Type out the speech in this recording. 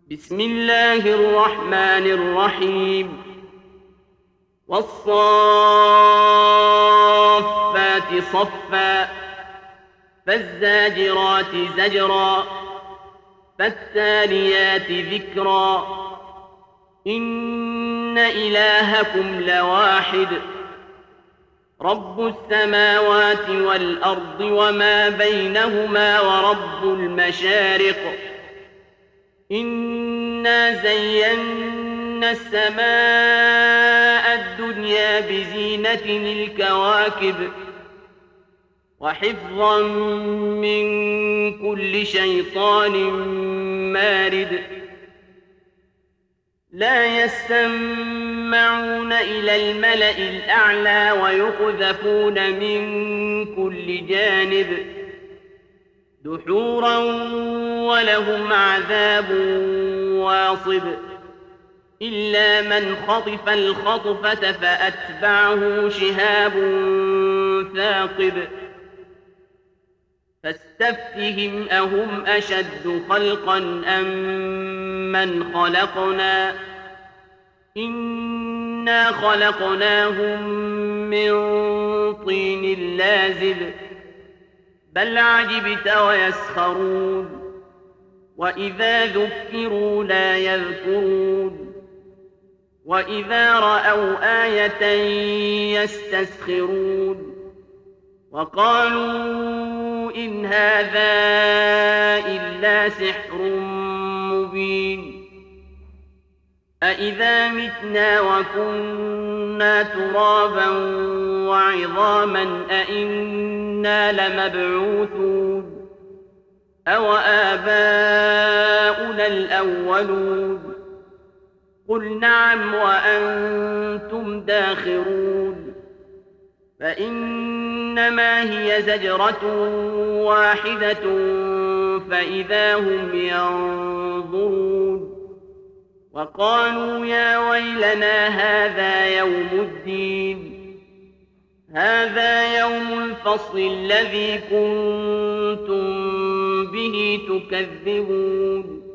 بسم الله الرحمن الرحيم والصافات صفا فالزاجرات زجرا فالتاليات ذكرا إن إلهكم لواحد رب السماوات والأرض وما بينهما ورب المشارق إنا زينا السماء الدنيا بزينة الكواكب وحفظا من كل شيطان مارد لا يستمعون إلى الملأ الأعلى ويقذفون من كل جانب دحورا ولهم عذاب واصب إلا من خطف الخطفة فأتبعه شهاب ثاقب فاستفتهم أهم أشد خلقا أم من خلقنا إنا خلقناهم من طين لازب بل عجبت ويسخرون وإذا ذكروا لا يذكرون وإذا رأوا آية يستسخرون وقالوا إن هذا إلا سحر مبين أإذا متنا وكنا ترابا وعظاما أإنا لمبعوثون أو آباؤنا الأولون قل نعم وأنتم داخرون فإنما هي زجرة واحدة فإذا هم ينظرون وقالوا يا ويلنا هذا يوم الدين هذا يوم الفصل الذي كنتم به تكذبون